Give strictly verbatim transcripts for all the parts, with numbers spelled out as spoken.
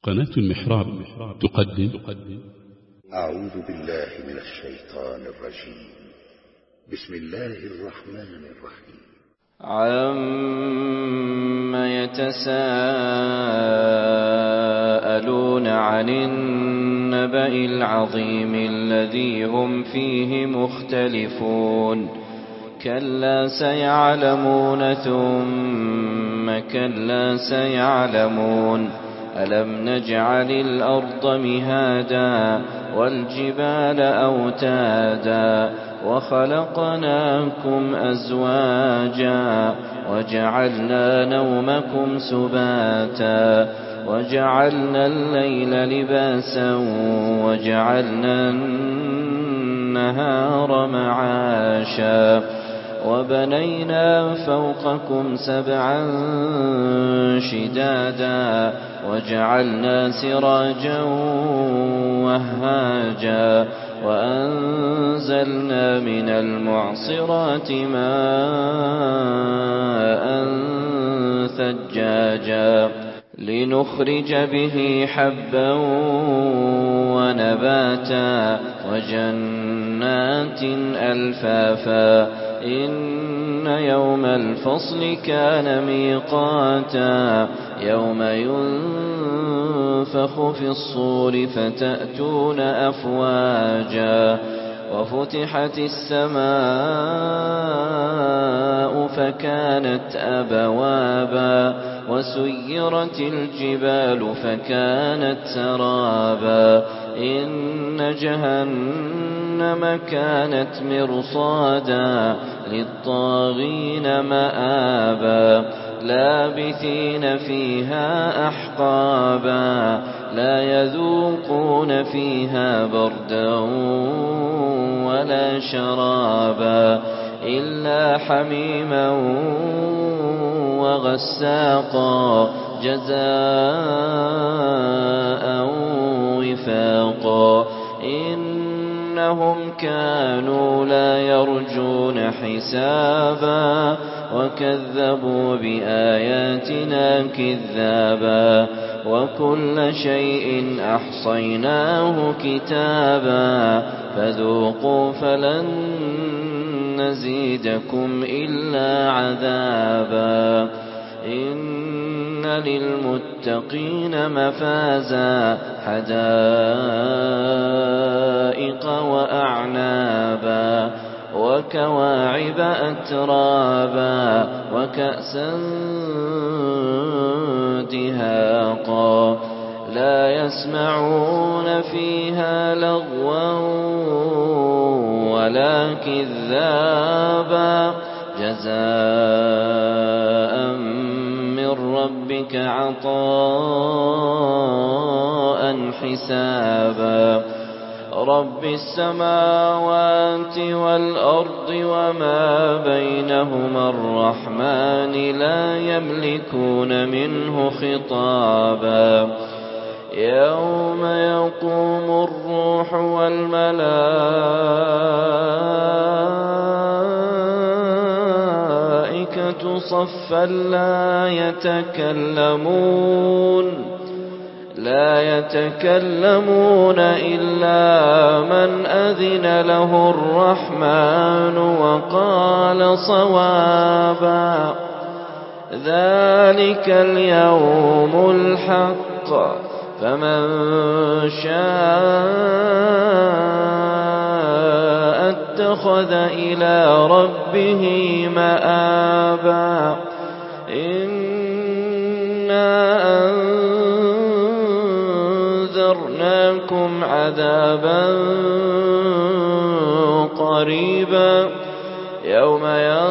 قناة المحراب تقدم أعوذ بالله من الشيطان الرجيم. بسم الله الرحمن الرحيم. عَمَّ يتساءلون عن النبأ العظيم الذي هم فيه مختلفون كلا سيعلمون ثم كلا سيعلمون ألم نجعل الأرض مهادا والجبال أوتادا وخلقناكم أزواجا وجعلنا نومكم سباتا وجعلنا الليل لباسا وجعلنا النهار معاشا وبنينا فوقكم سبعا شدادا وجعلنا سراجا وهاجا وأنزلنا من المعصرات ماء ثجاجا لنخرج به حبا ونباتا وجنات ألفافا إن يوم الفصل كان ميقاتا يوم ينفخ في الصور فتأتون أفواجا وفتحت السماء فكانت أبوابا وسيرت الجبال فكانت سرابا إن جهنم كانت مرصادا للطاغين مآبا لابثين فيها أحقابا لا يذوقون فيها بردا ولا شرابا إلا حميما وغساقا جزاء وفاقا إنهم كانوا لا يرجون حسابا وكذبوا بآياتنا كذابا وكل شيء أحصيناه كتابا فذوقوا فلن نزيدكم إلا عذابا إن للمتقين مفازا حدائق وأعنابا وكواعب أترابا وكأسا دهاقا لا يسمعون فيها لغوا ولا كذابا جزاء من ربك عطاء حسابا رب السماوات والأرض وما بينهما الرحمن لا يملكون منه خطابا يوم يقوم الروح والملائكة صفا لا يتكلمون لا يتكلمون إلا من أذن له الرحمن وقال صوابا ذلك اليوم الحق فمن شاء اتخذ إلى ربه مآبا إنا أنذرناكم عذابا قريبا يوم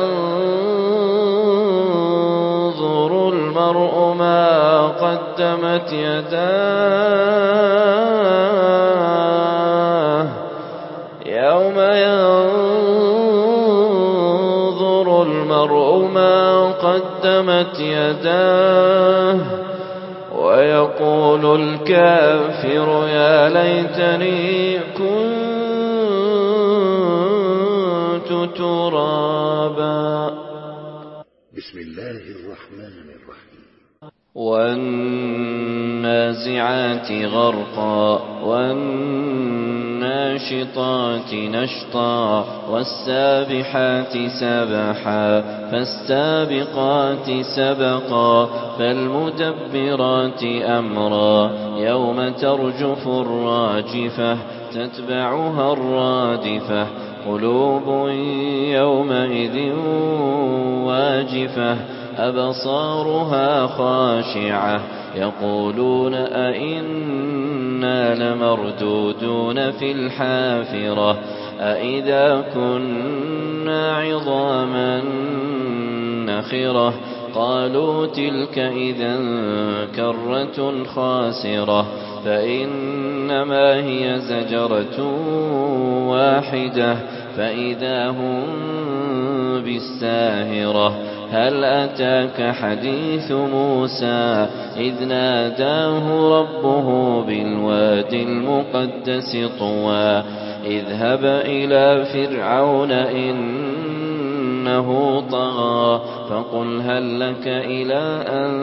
ينظر المرء ما قدمت يداه يوم ينظر المرء ما قدمت يداه ويقول الكافر يا ليتني كنت ترابا. بسم الله الرحمن الرحيم. والنازعات غرقا والناشطات نشطا والسابحات سبحا فالسابقات سبقا فالمدبرات أمرا يوم ترجف الراجفة تتبعها الرادفة قلوب يومئذ واجفة أبصارها خاشعة يقولون أئنا لمردودون في الحافرة أئذا كنا عظاما نخرة قالوا تلك إذا كرة خاسرة فإنما هي زجرة واحدة فإذا هم بالساهرة هل أتاك حديث موسى إذ ناداه ربه بالوادي المقدس طوى اذهب إلى فرعون إنه طغى فقل هل لك إلى أن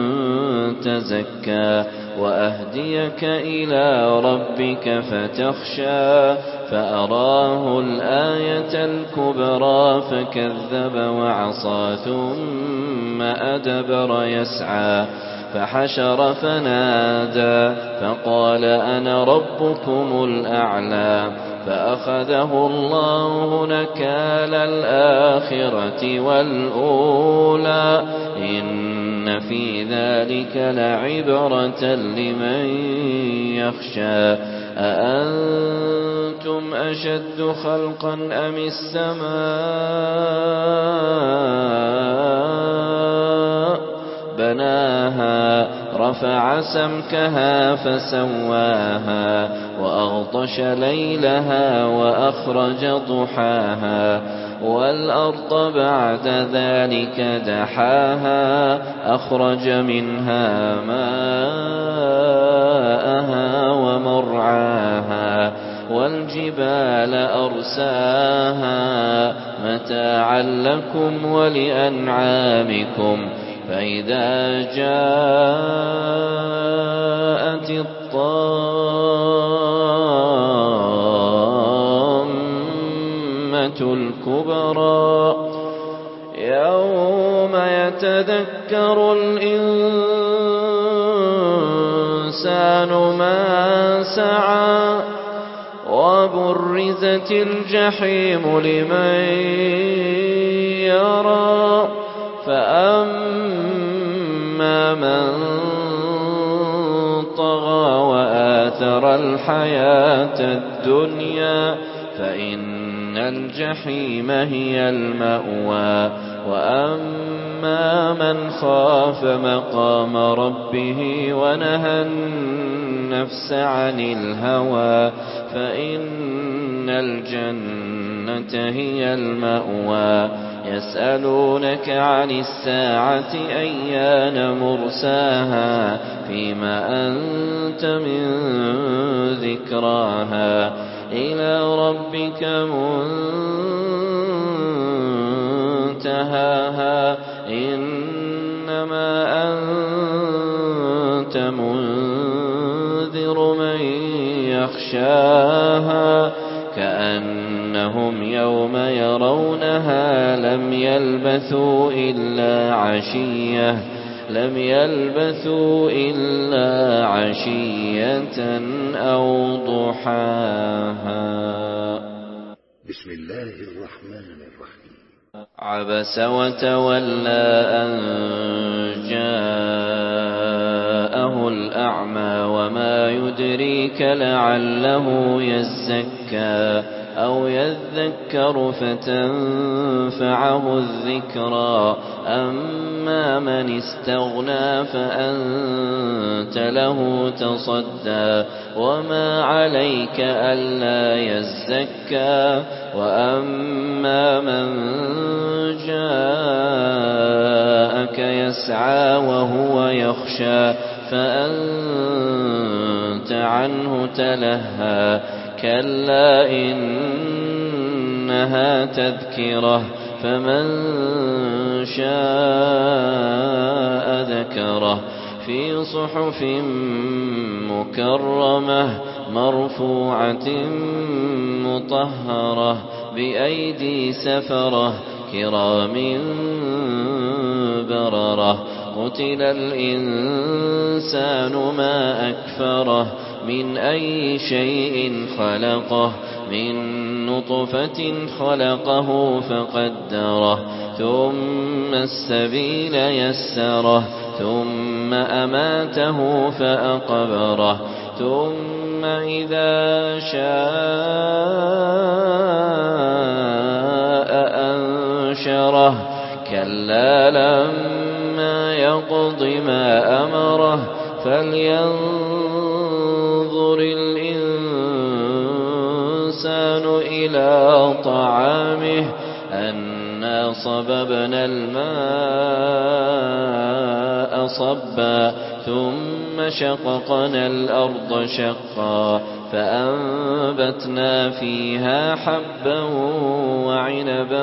تزكى وأهديك إلى ربك فتخشى فأراه الآية الكبرى فكذب وعصى ثم أدبر يسعى فحشر فنادى فقال أنا ربكم الأعلى فأخذه الله نكال الآخرة والأولى إن في ذلك لعبرة لمن يخشى أأنتم أشد خلقا أم السماء بناها رفع سمكها فسواها وأغطش ليلها وأخرج ضحاها والأرض بعد ذلك دحاها أخرج منها ماءها ومرعاها والجبال أرساها متاعا لكم ولأنعامكم فإذا جاءت الطامة الكبرى يوم يتذكر الإنسان ما سعى وبرزت الجحيم لمن يرى فأما من طغى وآثر الحياة الدنيا فإن الجحيم هي المأوى وأما من خاف مقام ربه ونهى النفس عن الهوى فإن الجنة هي المأوى يسألونك عن الساعة أيان مرساها فيما أنت من ذكراها إلى ربك منتهاها إنما أنت منذر من يخشاها كأنهم يوم يرونها لم يلبثوا إلا عشية لم يلبثوا إلا عشية أو ضحاها. بسم الله الرحمن الرحيم. عبس وتولى أن جاءه الأعمى وما يدريك لعله يزكى أو يذكر فتنفعه الذكرى أما من استغنى فأنت له تصدى وما عليك ألا يزكى وأما من جاءك يسعى وهو يخشى فأنت عنه تلهى كلا إنها تذكرة فمن شاء ذكره في صحف مكرمة مرفوعة مطهرة بأيدي سفرة كرام بررة قتل الإنسان ما أكفره من أي شيء خلقه من نطفة خلقه فقدره ثم السبيل يسره ثم أماته فأقبره ثم إذا شاء أنشره كلا لما يقض ما أمره فلينظر الإنسان إلى طعامه أنا صببنا الماء صبا ثم شققنا الأرض شقا فأنبتنا فيها حبا وعنبا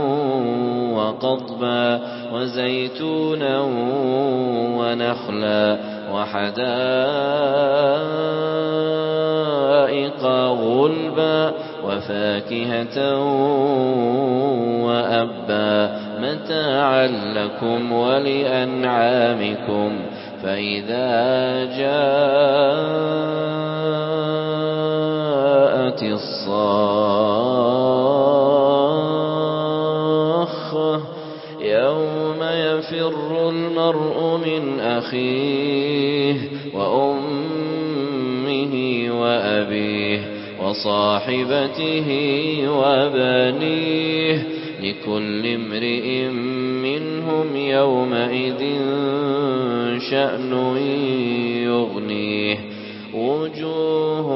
وقضبا وزيتونا ونخلا وحدائق غلبا وفاكهة وأبا متاعا لكم ولأنعامكم فإذا جاءت الصاخة يوم يفر المرء من أخيه وأمه وأبيه وصاحبته وبنيه لكل امرئ منهم يومئذ شأن يغنيه وجوه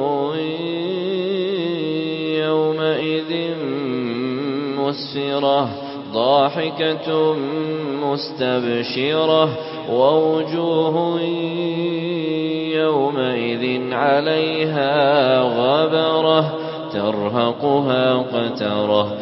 يومئذ مسفرة ضاحكة مستبشرة ووجوه يومئذ عليها غبرة ترهقها قترة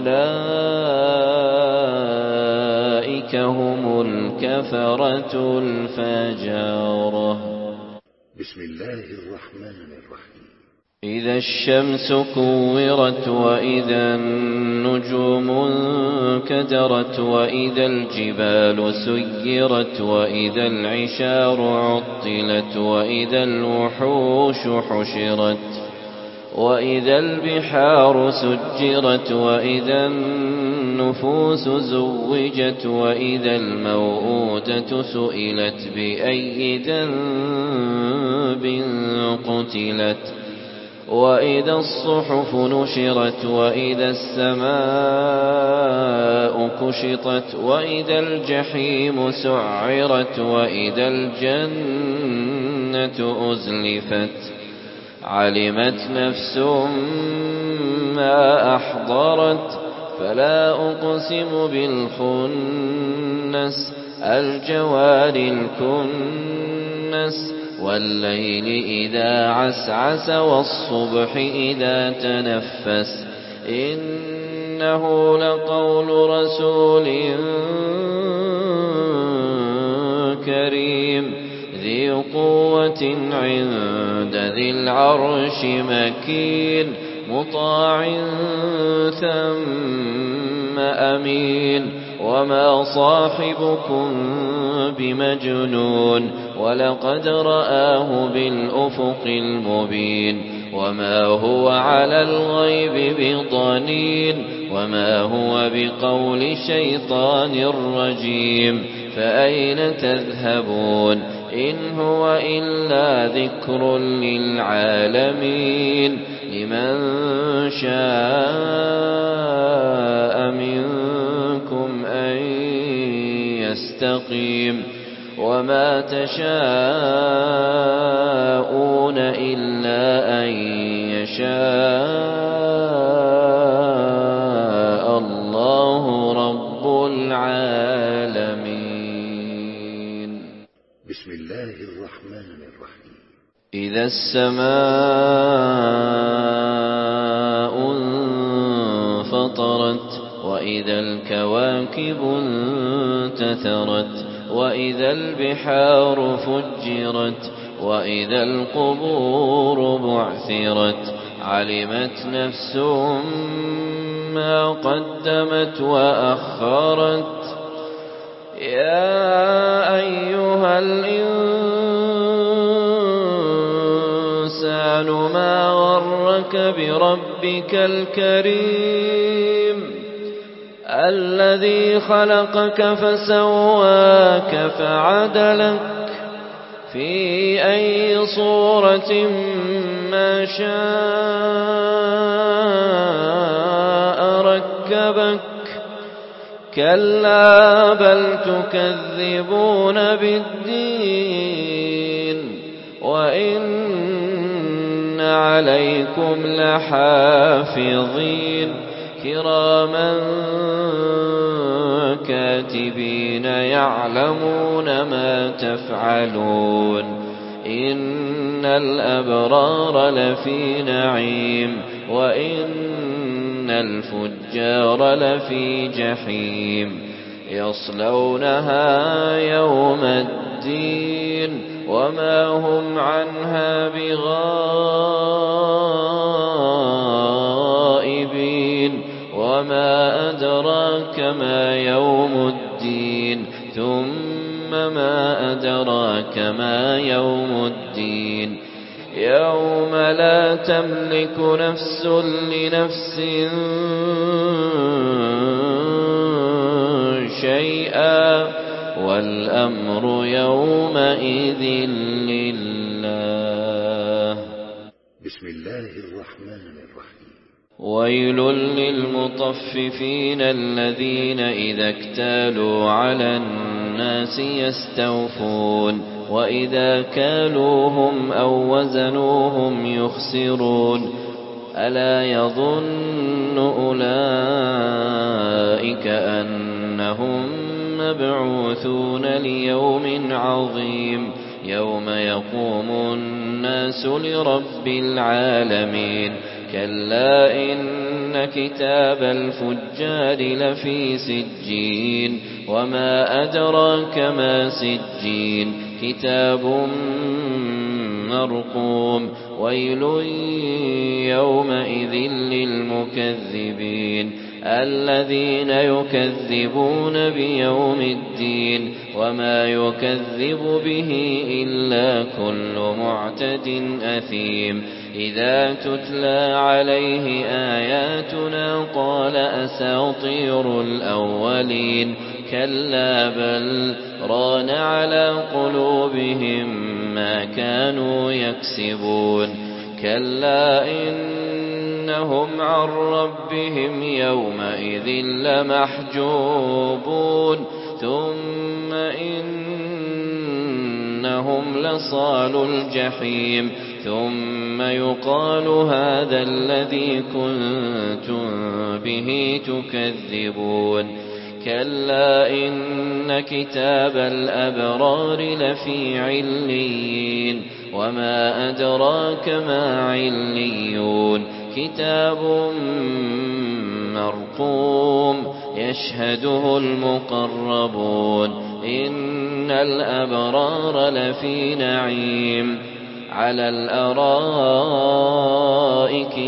أولئك هم الكفرة الفجرة. بسم الله الرحمن الرحيم. إذا الشمس كورت وإذا النجوم انكدرت وإذا الجبال سيرت وإذا العشار عطلت وإذا الوحوش حشرت وإذا البحار سجرت وإذا النفوس زوجت وإذا الموءودة سئلت بأي ذنب قتلت وإذا الصحف نشرت وإذا السماء كشطت وإذا الجحيم سعرت وإذا الجنة أزلفت علمت نفس ما أحضرت فلا أقسم بالخنس الجوار الكنس والليل إذا عسعس والصبح إذا تنفس إنه لقول رسول كريم ذي قوة عند ذي العرش مكين مطاع ثم أمين وما صاحبكم بمجنون ولقد رآه بالأفق المبين وما هو على الغيب بضنين وما هو بقول شيطان رجيم فأين تذهبون إن هو إلا ذكر للعالمين لمن شاء منكم أن يستقيم وما تشاءون إلا أن يشاء الله رب العالمين. بسم الله الرحمن الرحيم. إذا السماء انفطرت وإذا الكواكب انتثرت وإذا البحار فجرت وإذا القبور بعثرت علمت نفس ما قدمت وأخرت يا أيها الإنسان ما غرك بربك الكريم الذي خلقك فسواك فعدلك في أي صورة ما شاء ركبك كلا بل تكذبون بالدين وإن عليكم لحافظين كراما كاتبين يعلمون ما تفعلون إن الأبرار لفي نعيم وإن الفجار لفي جحيم يصلونها يوم الدين وما هم عنها بغائبين وما أدراك ما يوم الدين ثم ما أدراك ما يوم الدين يوم لا تملك نفس لنفس شيئا والأمر يومئذ لله. بسم الله الرحمن الرحيم. ويل للمطففين الذين إذا اكتالوا على الناس يستوفون وإذا كالوهم أو وزنوهم يخسرون ألا يظن أولئك أنهم مبعوثون ليوم عظيم يوم يقوم الناس لرب العالمين كلا إن كتاب الفجار لفي سجين وما أدراك ما سجين كتاب مرقوم ويل يومئذ للمكذبين الذين يكذبون بيوم الدين وما يكذب به إلا كل معتد أثيم إذا تتلى عليه آياتنا قال أساطير الأولين كلا بل ران على قلوبهم ما كانوا يكسبون كلا إنهم عن ربهم يومئذ لمحجوبون ثم إنهم لصالو الجحيم ثم يقال هذا الذي كنتم به تكذبون كلا إن كتاب الأبرار لفي عليين وما أدراك ما عليون كتاب مرقوم يشهده المقربون إن الأبرار لفي نعيم على الأرائك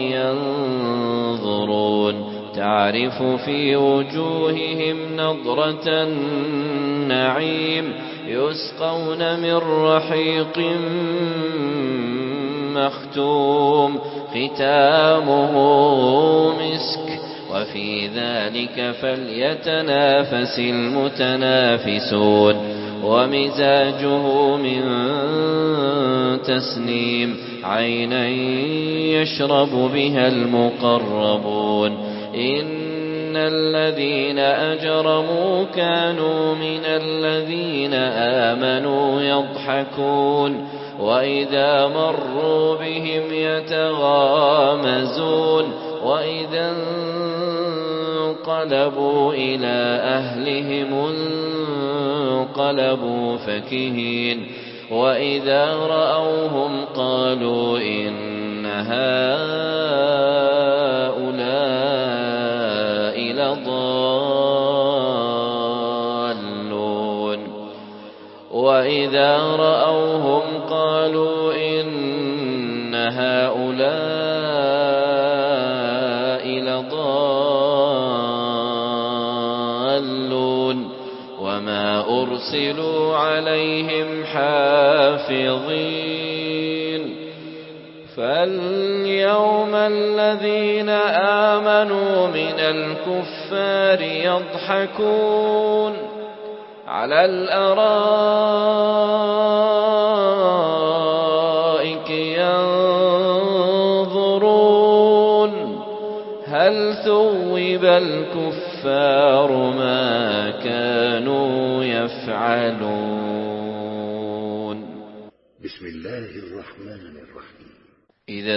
ينظرون تعرف في وجوههم نضرة النعيم يسقون من رحيق مختوم ختامه مسك وفي ذلك فليتنافس المتنافسون ومزاجه من تسنيم عينا يشرب بها المقربون إن الذين أجرموا كانوا من الذين آمنوا يضحكون وإذا مروا بهم يتغامزون وإذا انقلبوا إلى أهلهم انقلبوا فكهين وإذا رأوهم قالوا إن هؤلاء لضالون هؤلاء لضالون وما أرسلوا عليهم حافظين فاليوم الذين آمنوا من الكفار يضحكون على الأرائك ينظرون هل ثوب الكفار ما كانوا يفعلون. بسم الله الرحمن الرحيم. إذا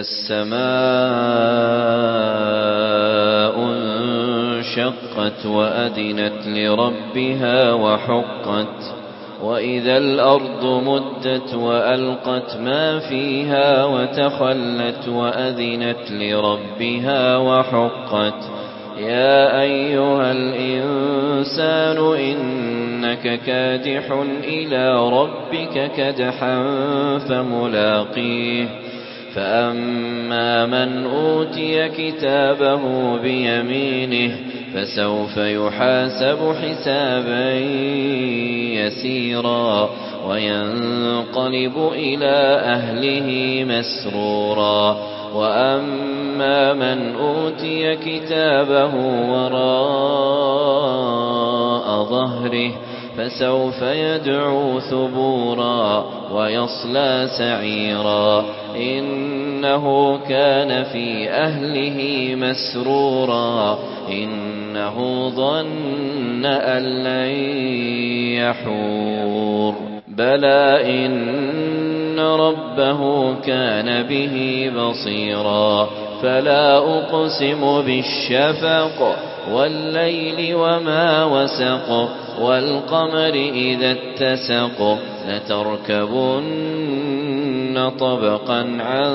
السماء انشقت وأذنت لربها وحقت وإذا الأرض مدت وألقت ما فيها وتخلت وأذنت لربها وحقت يا أيها الإنسان إنك كادح إلى ربك كدحا فملاقيه فأما من أوتي كتابه بيمينه فسوف يحاسب حسابا يسيرا وينقلب إلى أهله مسرورا وأما من أوتي كتابه وراء ظهره فسوف يدعو ثبورا ويصلى سعيرا إنه كان في أهله مسرورا إنه ظن أن لن يحور بلى إن ربه كان به بصيرا فلا أقسم بالشفق والليل وما وسق والقمر إذا اتسق لتركبن طبقا عن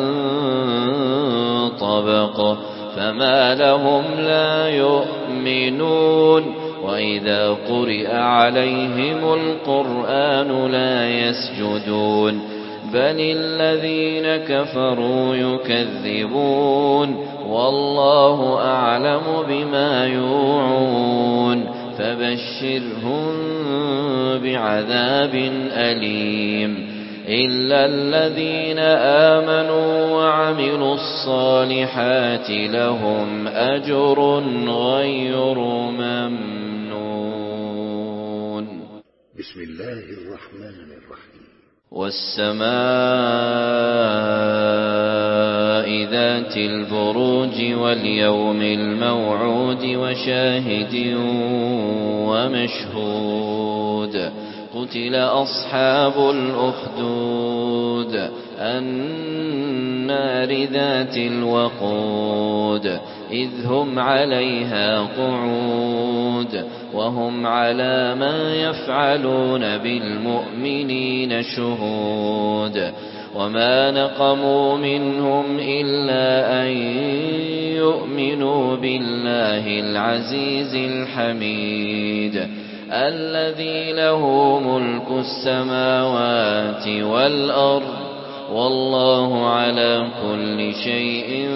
طبق فما لهم لا يؤمنون وإذا قرئ عليهم القرآن لا يسجدون بل الذين كفروا يكذبون والله أعلم بما يوعون فبشرهم بعذاب أليم إلا الذين آمنوا وعملوا الصالحات لهم أجر غير ممنون. بسم الله الرحمن الرحيم. والسماء ذات البروج واليوم الموعود وشاهد ومشهود قتل أصحاب الأخدود النار ذات الوقود إذ هم عليها قعود وهم على ما يفعلون بالمؤمنين شهود وما نقموا منهم إلا أن يؤمنوا بالله العزيز الحميد الذي له ملك السماوات والأرض والله على كل شيء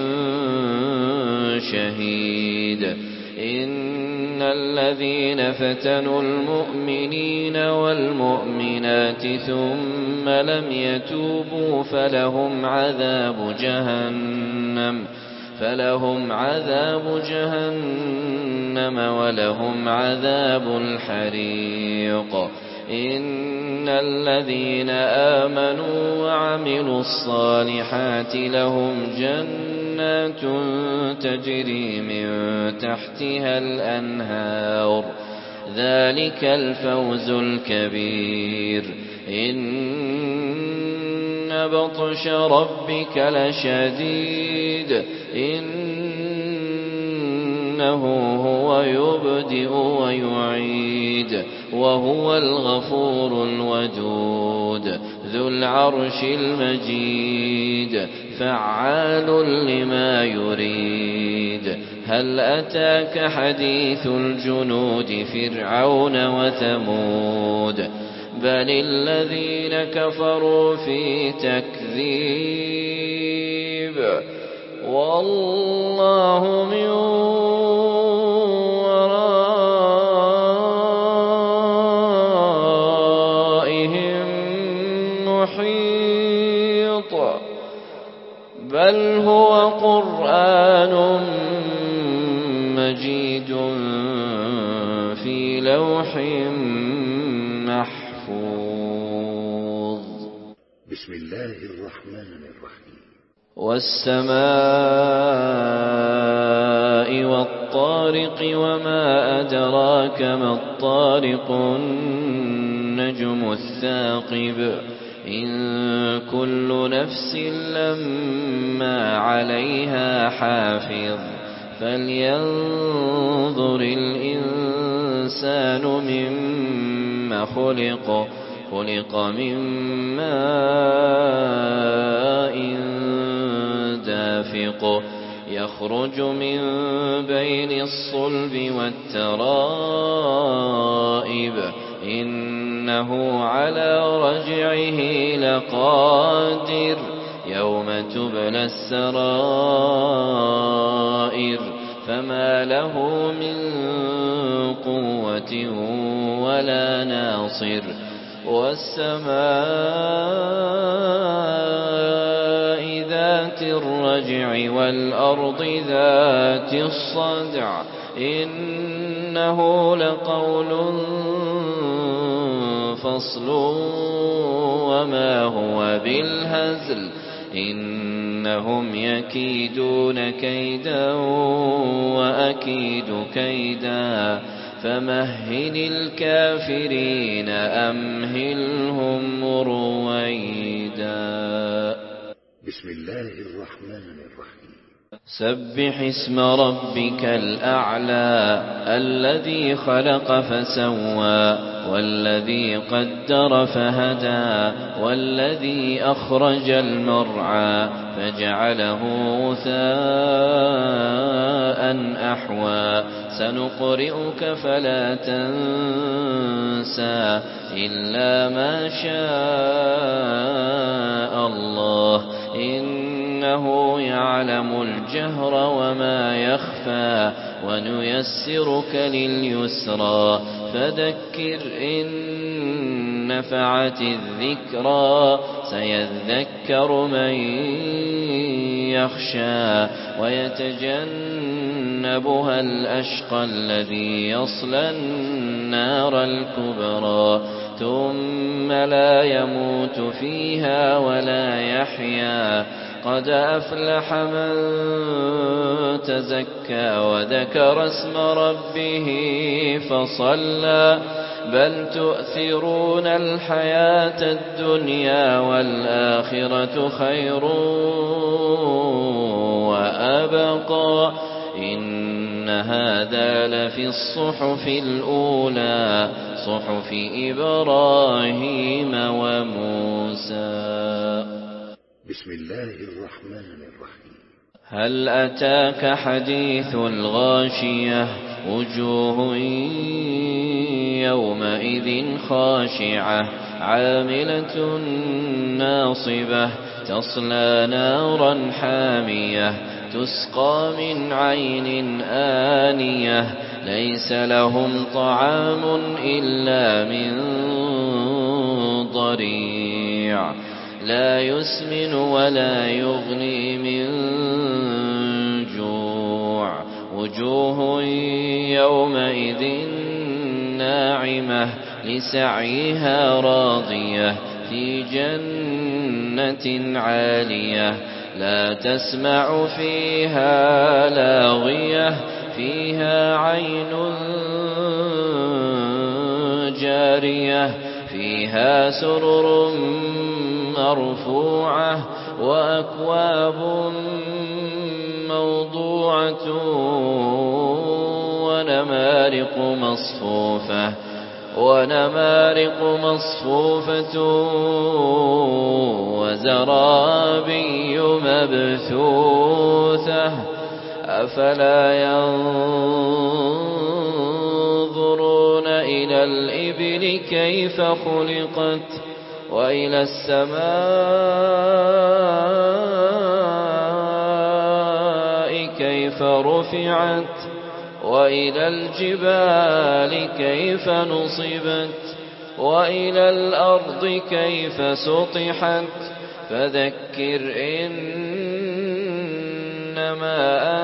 شهيد. إن الذين فتنوا المؤمنين والمؤمنات ثم لم يتوبوا فلهم عذاب جهنم فلهم عذاب جهنم ولهم عذاب الحريق. إن الذين آمنوا وعملوا الصالحات لهم جنات تجري من تحتها الأنهار ذلك الفوز الكبير. إن بطش ربك لشديد إنه هو يبدئ ويعيد وهو الغفور الودود ذو العرش المجيد فعال لما يريد. هل أتاك حديث الجنود فرعون وثمود بل الذين كفروا في تكذيب والله من ورائهم محيط بل هو قرآن مجيد في لوح محفوظ. بسم الله الرحمن الرحيم. والسماء والطارق وما أدراك ما الطارق النجم الثاقب إن كل نفس لما عليها حافظ فلينظر الإنسان مما خلق خلق من ماء دافق يخرج من بين الصلب والترائب إنه على رجعه لقادر يوم تبلى السرائر فما له من قوة ولا ناصر والسماء ذات الرجع والأرض ذات الصدع إنه لقول فصل وما هو بالهزل إنهم يكيدون كيدا وأكيد كيدا فمهل الكافرين أمهلهم رويدا. بسم الله الرحمن الرحيم. سبح اسم ربك الأعلى الذي خلق فسوى والذي قدر فهدى والذي أخرج المرعى فجعله غثاء أحوى سنقرئك فلا تنسى إلا ما شاء الله إنه يعلم الجهر وما يخفى ونيسرك لليسرى فذكر إن نفعت الذكرى سيذكر من يخشى ويتجنبها الأشقى الذي يصلى النار الكبرى ثم لا يموت فيها ولا يحيا قد أفلح من تزكى وذكر اسم ربه فصلى بل تؤثرون الحياة الدنيا والآخرة خير وأبقى إن هذا لفي الصحف الأولى صحف إبراهيم وموسى. بسم الله الرحمن الرحيم. هل أتاك حديث الغاشية وجوه يومئذ خاشعة عاملة ناصبة تصلى نارا حامية تسقى من عين آنية ليس لهم طعام إلا من ضريع لا يسمن ولا يغني من جوع وجوه يومئذ ناعمة لسعيها راضية في جنة عالية لا تسمع فيها لاغية فيها عين جارية فيها سرر مرفوعة وأكواب موضوعة ونمارق مصفوفة ونمارق مصفوفة وزرابي مبثوثة أفلا ينظرون إلى الإبل كيف خلقت وإلى السماء كيف رفعت وإلى الجبال كيف نصبت وإلى الأرض كيف سطحت فذكر إنما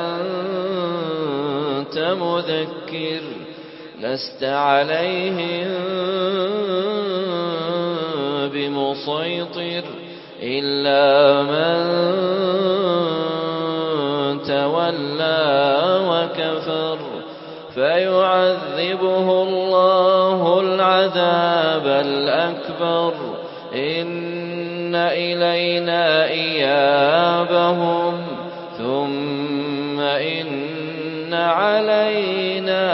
أنت مذكر لست عليهم بمسيطر إلا من تولى وكفر فيعذبه الله العذاب الأكبر إن إلينا إيابهم ثم إن علينا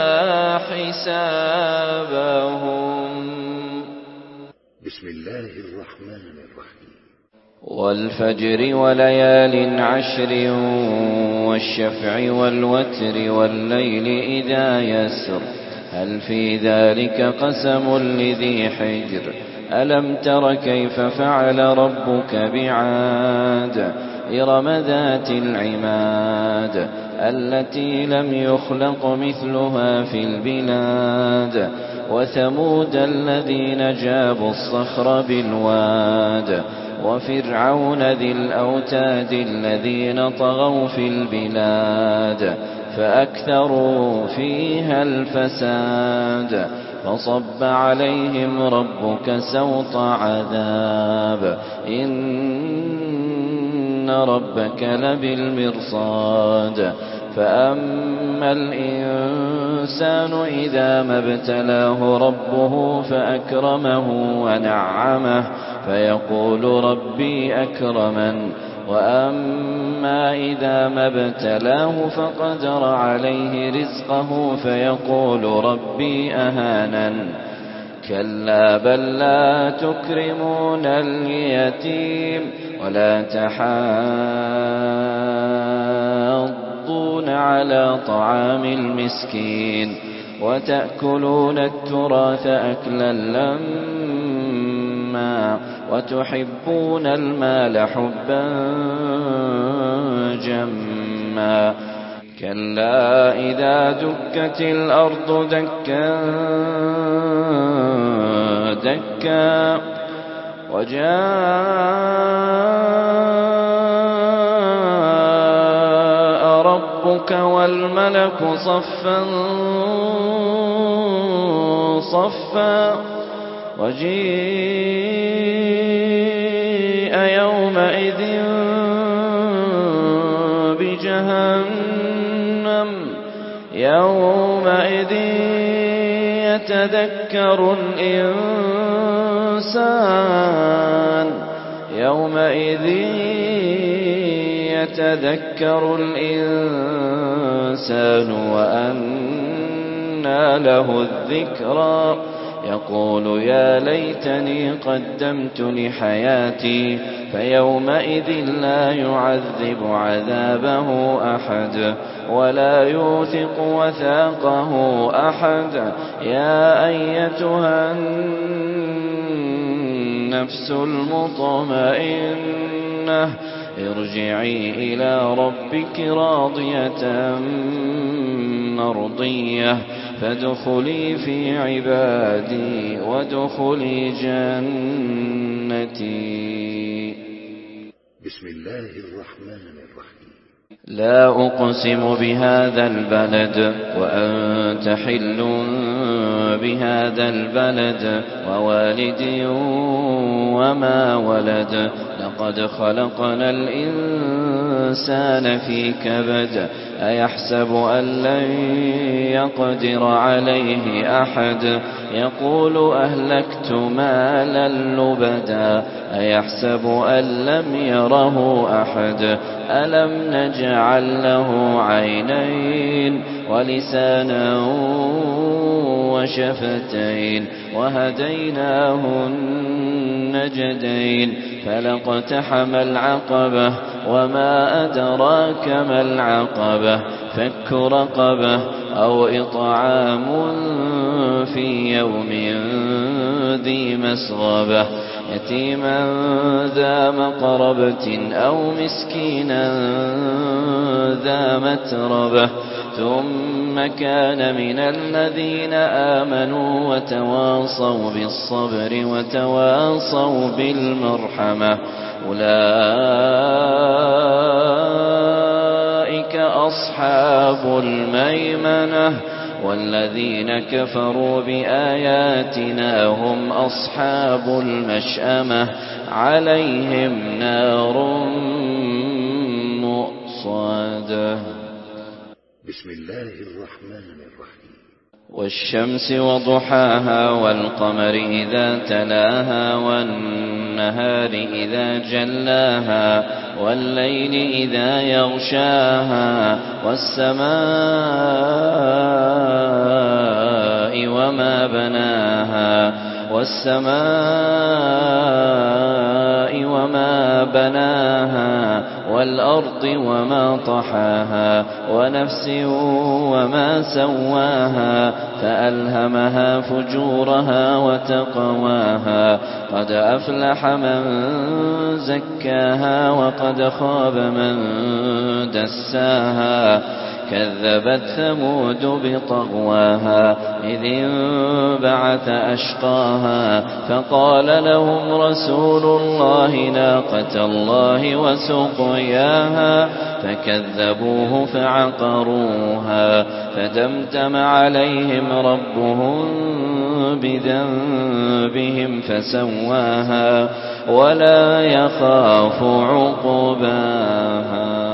حسابهم. بسم الله الرحمن الرحيم. والفجر وليال عشر والشفع والوتر والليل إذا يسر هل في ذلك قسم لذي حجر ألم تر كيف فعل ربك بعاد إرم ذات العماد التي لم يخلق مثلها في البلاد وثمود الذين جابوا الصخر بالواد وفرعون ذي الأوتاد الذين طغوا في البلاد فأكثروا فيها الفساد فصب عليهم ربك سوط عذاب إن ربك لبالمرصاد فأما الإنسان إذا ما ابتلاه ربه فأكرمه ونعمه فيقول ربي أكرمن وأما إذا ما ابتلاه فقدر عليه رزقه فيقول ربي أهانن كلا بل لا تكرمون اليتيم ولا تحاضون على طعام المسكين وتأكلون التراث أكلا لما وتحبون المال حبا جما كلا إذا دكت الأرض دكا دكا وجاء ربك والملك صفا صفا وجيء يومئذ بجهنم يومئذ يتذكر الإنسان يومئذ يتذكر الإنسان وأنى له الذكرى يقول يا ليتني قدمت لحياتي فيومئذ لا يعذب عذابه أحد ولا يوثق وثاقه أحد يا أيتها النفس المطمئنة ارجعي إلى ربك راضية مرضية فادخلي في عبادي وادخلي جنتي. بسم الله الرحمن الرحيم. لا أقسم بهذا البلد وأنت حل بهذا البلد ووالد وما ولد لقد خلقنا الإنسان في كبد أيحسب أن لن يقدر عليه أحد يقول أهلكت مالا لبدا أيحسب أن لم يره أحد ألم نجعل له عينين ولسانا وشفتين وهديناه النجدين فلاقتحم العقبة وما أدراك ما العقبة فك رقبة أو إطعام في يوم ذي مسغبة يتيما ذا مقربة أو مسكينا ذا متربة ثم كان من الذين آمنوا وتواصوا بالصبر وتواصوا بالمرحمة أولئك أصحاب الميمنة والذين كفروا بآياتنا هم أصحاب المشأمة عليهم نار مؤصدة. بسم الله الرحمن الرحيم. والشمس وضحاها والقمر إذا تلاها والنهار إذا جلاها والليل إذا يغشاها والسماء وما بناها والسماء وما بناها والأرض وما طحاها ونفس وما سواها فألهمها فجورها وتقواها قد أفلح من زكاها وقد خاب من دساها كذبت ثمود بطغواها إذ انبعث أشقاها فقال لهم رسول الله ناقة الله وسقياها فكذبوه فعقروها فدمدم عليهم ربهم بذنبهم فسواها ولا يخاف عقباها.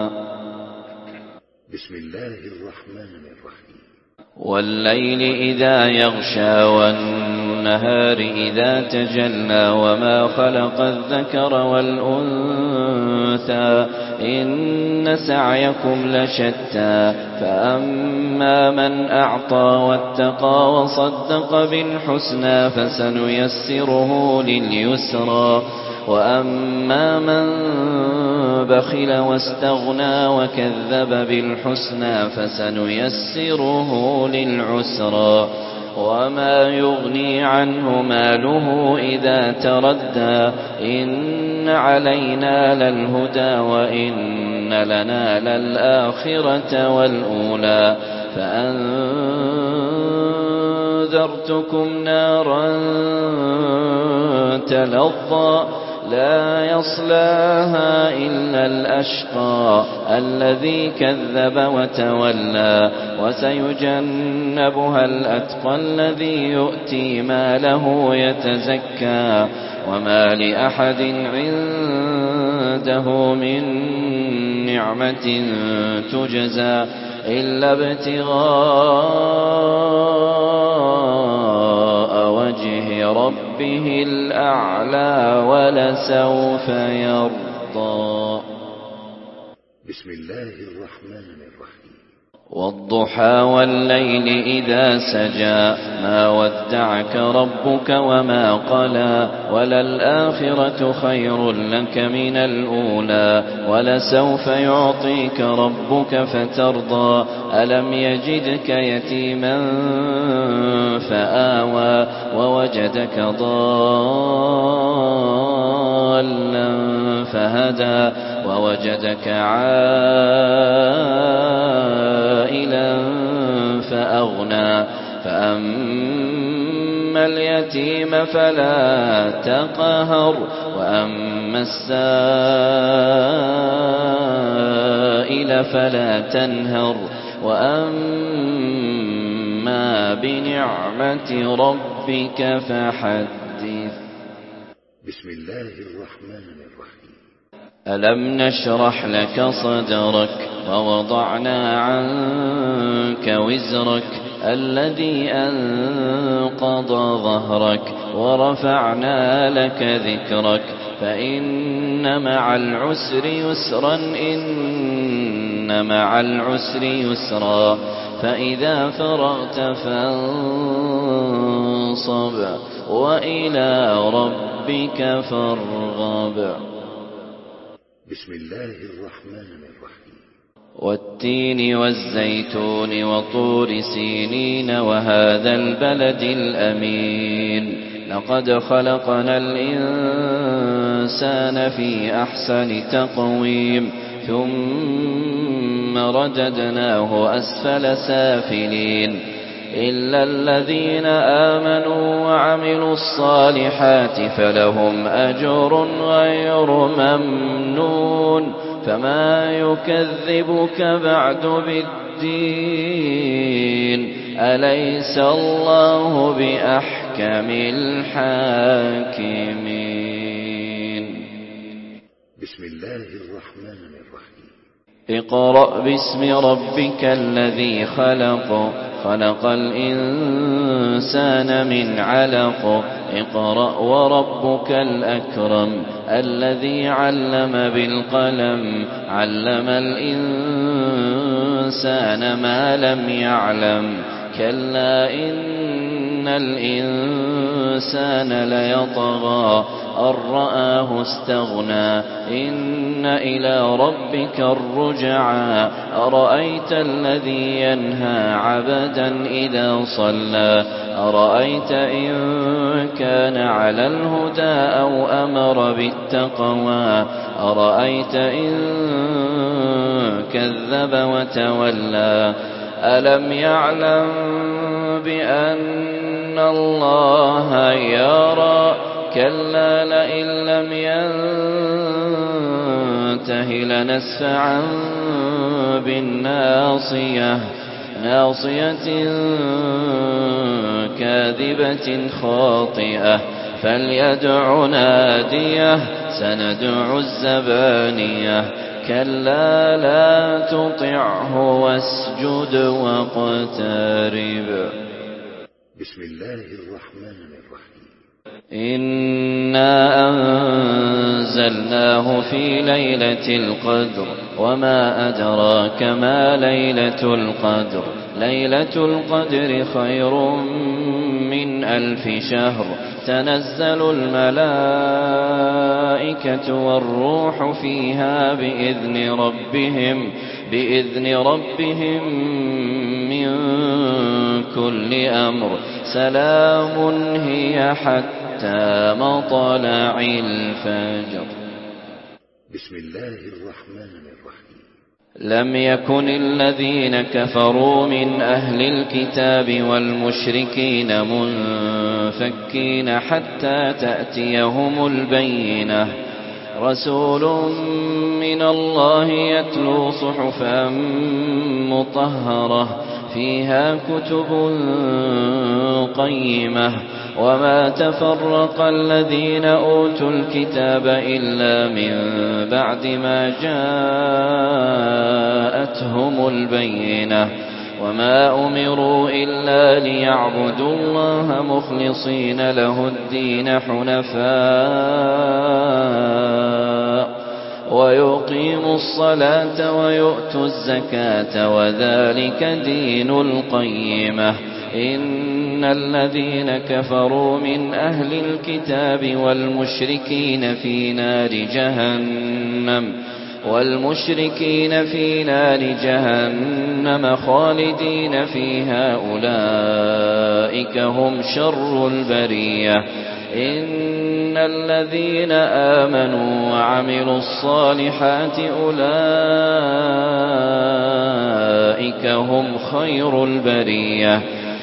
بسم الله الرحمن الرحيم. والليل إذا يغشى والنهار إذا تجلى وما خلق الذكر والأنثى إن سعيكم لشتى فأما من أعطى واتقى وصدق بالحسنى فسنيسره لليسرى وأما من بخل واستغنى وكذب بالحسنى فسنيسره للعسرى وما يغني عنه ماله إذا تردى إن علينا للهدى وإن لنا للآخرة والأولى فأنذرتكم نارا تلظى لا يصلاها إلا الأشقى الذي كذب وتولى وسيجنبها الأتقى الذي يؤتي ماله يتزكى وما لأحد عنده من نعمة تجزى إلا ابتغاء وجه ربه الأعلى ولسوف يرضى. بسم الله الرحمن الرحيم. والضحى والليل إذا سجى ما ودعك ربك وما قلى وللآخرة خير لك من الأولى ولسوف يعطيك ربك فترضى ألم يجدك يتيما فآوى ووجدك ضالا فهدى ووجدك عائلا فأغنى فأما اليتيم فلا تقهر وأما السائل فلا تنهر وأما بنعمة ربك فحدث. بسم الله الرحمن الرحيم. ألم نشرح لك صدرك ووضعنا عنك وزرك الذي أنقض ظهرك ورفعنا لك ذكرك فإن مع العسر يسرا إن مع العسر يسرا فإذا فرغت فانصب وإلى ربك فارغب. بسم الله الرحمن الرحيم. والتين والزيتون وطور سينين وهذا البلد الأمين لقد خلقنا الإنسان في أحسن تقويم ثم رددناه أسفل سافلين إلا الذين آمنوا وعملوا الصالحات فلهم أجر غير ممنون فما يكذبك بعد بالدين أليس الله بأحكم الحاكمين. بسم الله الرحمن الرحيم. اقرأ باسم ربك الذي خلق خلق الإنسان من علق اقرأ وربك الأكرم الذي علم بالقلم علم الإنسان ما لم يعلم كلا إن الإنسان ليطغى أن رآه استغنى إن إلى ربك الرجعى أرأيت الذي ينهى عبدا إذا صلى أرأيت إن كان على الهدى أو أمر بالتقوى أرأيت إن كذب وتولى ألم يعلم بأن الله يرى كلا لئن لم ينته لنسفعا بالناصية ناصية كاذبة خاطئة فليدع ناديه سندع الزبانية كلا لا تطعه واسجد واقترب. بسم الله الرحمن الرحيم. إنا أنزلناه في ليلة القدر وما أدراك ما ليلة القدر ليلة القدر خير من ألف شهر تنزل الملائكة والروح فيها بإذن ربهم بإذن ربهم من كل أمر سلام هي حتى مطلع الفجر. بسم الله الرحمن الرحيم. لم يكن الذين كفروا من أهل الكتاب والمشركين منفكين حتى تأتيهم البينة رسول من الله يتلو صحفا مطهرة فيها كتب قيمة وما تفرق الذين أوتوا الكتاب إلا من بعد ما جاءتهم البينة وما أمروا إلا ليعبدوا الله مخلصين له الدين حنفاء ويقيموا الصلاة ويؤتوا الزكاة وذلك دين القيمة إن الذين كفروا من أهل الكتاب والمشركين في نار جهنم والمشركين في نار جهنم خالدين فيها أولئك هم شر البرية إن الذين آمنوا وعملوا الصالحات أولئك هم خير البرية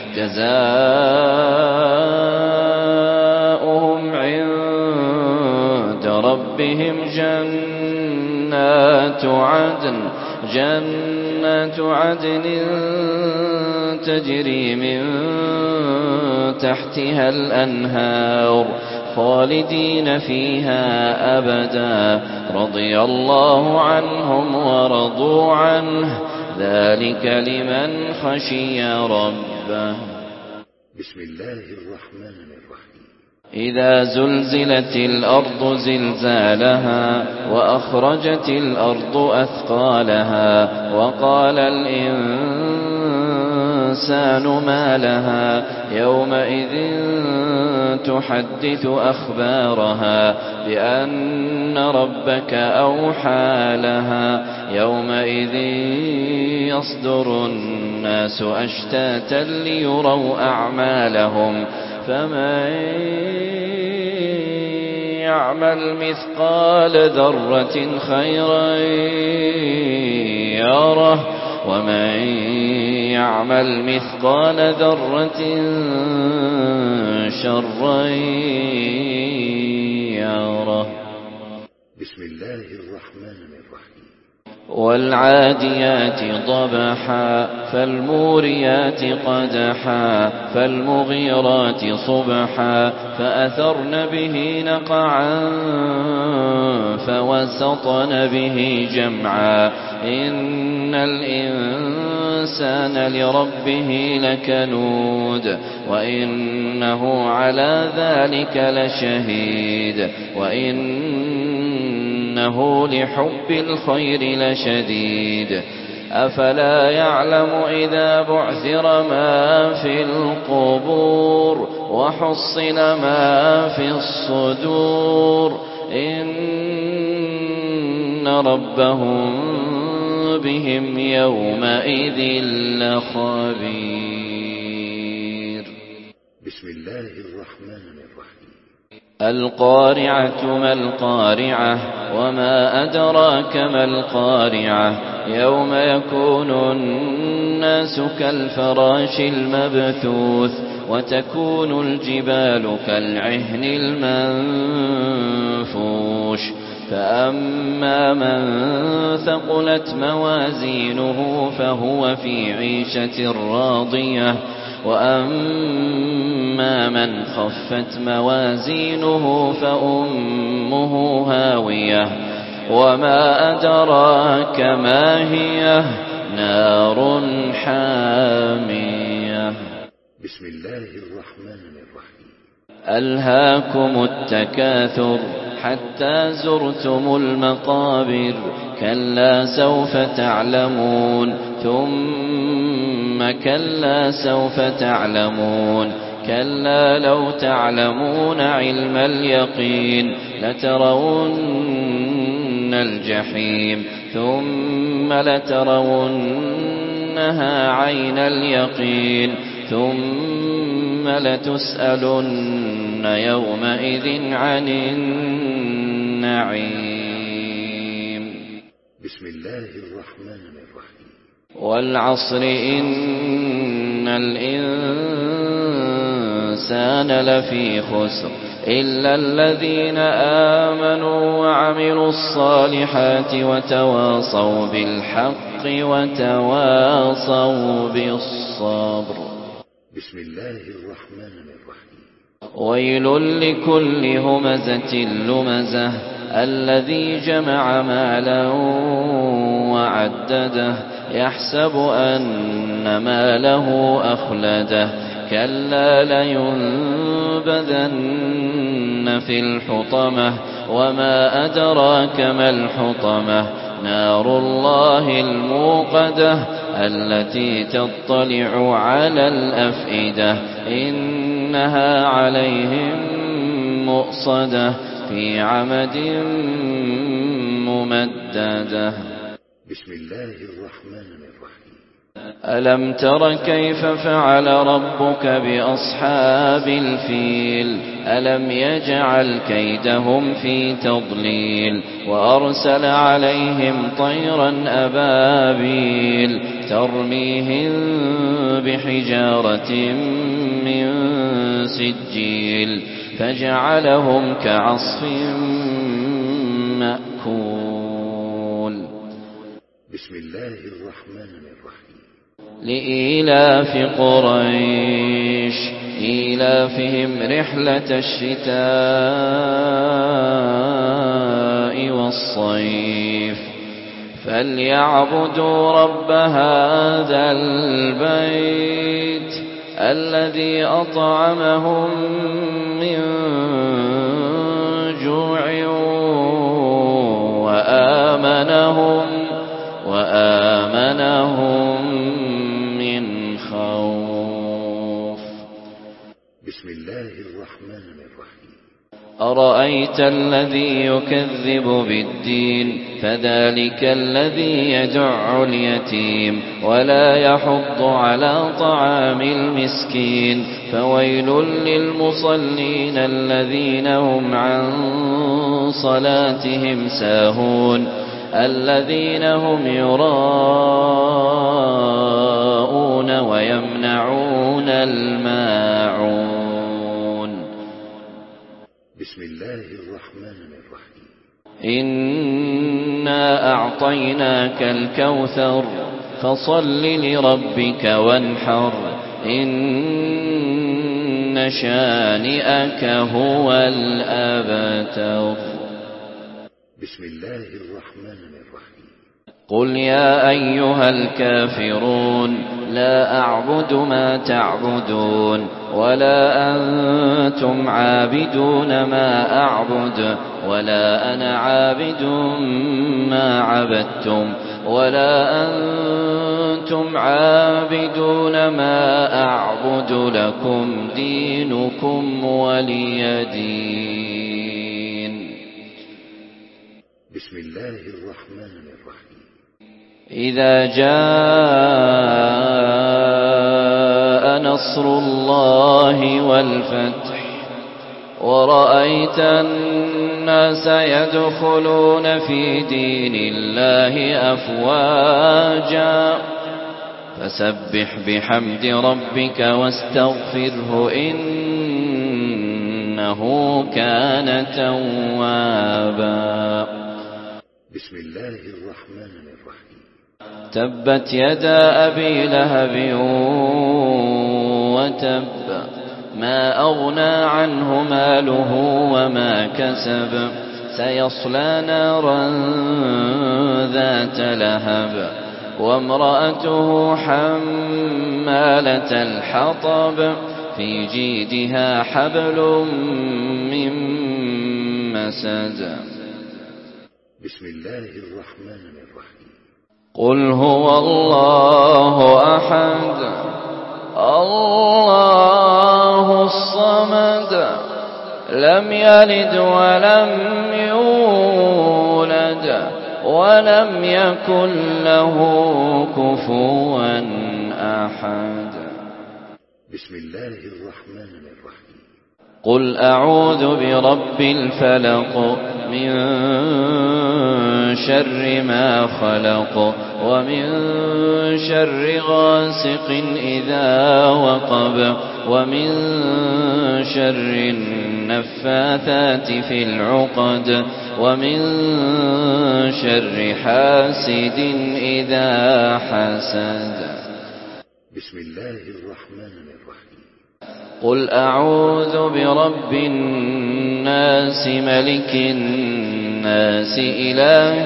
جزاؤهم عند ربهم جنات عدن جنات عدن تجري من تحتها الأنهار خالدين فيها أبدا رضي الله عنهم ورضوا عنه ذلك لمن خشي ربه. بسم الله الرحمن الرحيم. إذا زلزلت الأرض زلزالها وأخرجت الأرض أثقالها وقال الإنسان ما لها يومئذ تحدث أخبارها بأن ربك أوحى لها يومئذ يصدر الناس أشتاتا ليروا أعمالهم فمن يعمل مثقال ذرة خيرا يره ومن يعمل مثقال ذرة شرا يره. بسم الله الرحمن الرحيم. والعاديات ضبحا فالموريات قدحا فالمغيرات صبحا فأثرن به نقعا فوسطن به جمعا إن الإنسان لربه لكنود وإنه على ذلك لشهيد وإنه لحب الخير لشديد أفلا يعلم إذا بعثر ما في القبور وحصل ما في الصدور إن ربهم بهم يومئذ لخبير. بسم الله الرحمن الرحيم. القارعة ما القارعة وما أدراك ما القارعة يوم يكون الناس كالفراش المبثوث وتكون الجبال كالعهن المنفوش فأما من ثقلت موازينه فهو في عيشة راضية وأما من خفت موازينه فأمه هاوية وما أدراك ما هي نار حامية. بسم الله الرحمن الرحيم. ألهاكم التكاثر حتى زرتم المقابر كلا سوف تعلمون ثم كلا سوف تعلمون كلا لو تعلمون علم اليقين لترون الجحيم ثم لترونها عين اليقين ثم لتسألن يومئذ عن النعيم. بسم الله الرحمن الرحيم. والعصر إن الإنسان لفي خسر إلا الذين آمنوا وعملوا الصالحات وتواصوا بالحق وتواصوا بالصبر. بسم الله الرحمن الرحيم. ويل لكل همزة لمزة الذي جمع مالا وعدده يحسب أن ماله أخلده كلا لينبذن في الحطمة وما أدراك ما الحطمة نار الله الموقدة التي تطلع على الأفئدة إنها عليهم مؤصدة في عمد ممددة. بسم الله الرحمن الرحيم. ألم تر كيف فعل ربك بأصحاب الفيل ألم يجعل كيدهم في تضليل وأرسل عليهم طيرا أبابيل ترميهم بحجارة من سجيل فجعلهم كعصف مأكول. بسم الله الرحمن الرحيم. لإيلاف قريش إيلافهم رحلة الشتاء والصيف فليعبدوا رب هذا البيت الذي أطعمهم من جوع وآمنهم وآمنهم من خوف. بسم الله الرحمن الرحيم. أرأيت الذي يكذب بالدين فذلك الذي يدع اليتيم ولا يحض على طعام المسكين فويل للمصلين الذين هم عن صلاتهم ساهون الذين هم يراءون ويمنعون الماعون. بسم الله الرحمن الرحيم. إنا أعطيناك الكوثر فصل لربك وانحر إن شانئك هو الأبتر. بسم الله الرحمن الرحيم. قل يا أيها الكافرون لا أعبد ما تعبدون ولا أنتم عابدون ما أعبد ولا أنا عابد ما عبدتم ولا أنتم عابدون ما أعبد لكم دينكم ولي دين. بسم الله الرحمن الرحيم. إذا جاء نصر الله والفتح ورأيت الناس يدخلون في دين الله أفواجا فسبح بحمد ربك واستغفره إنه كان توابا. بسم الله الرحمن الرحيم. تبت يدا أبي لهب وتب ما أغنى عنه ماله وما كسب سيصلى نارا ذات لهب وامرأته حمالة الحطب في جيدها حبل من مسد. بسم الله الرحمن الرحيم. قل هو الله أحد الله الصمد لم يلد ولم يولد ولم يكن له كفوا أحد. بسم الله الرحمن الرحيم. قل أعوذ برب الفلق من شر ما خلق ومن شر غاسق إذا وقب ومن شر النفاثات في العقد ومن شر حاسد إذا حسد. بسم الله الرحمن الرحيم. قل أعوذ برب الناس ملك الناس إله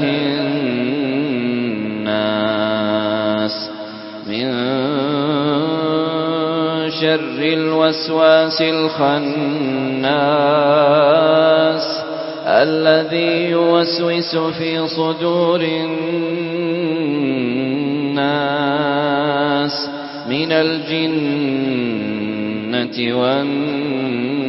الناس من شر الوسواس الخناس الذي يوسوس في صدور الناس من الجنة والناس.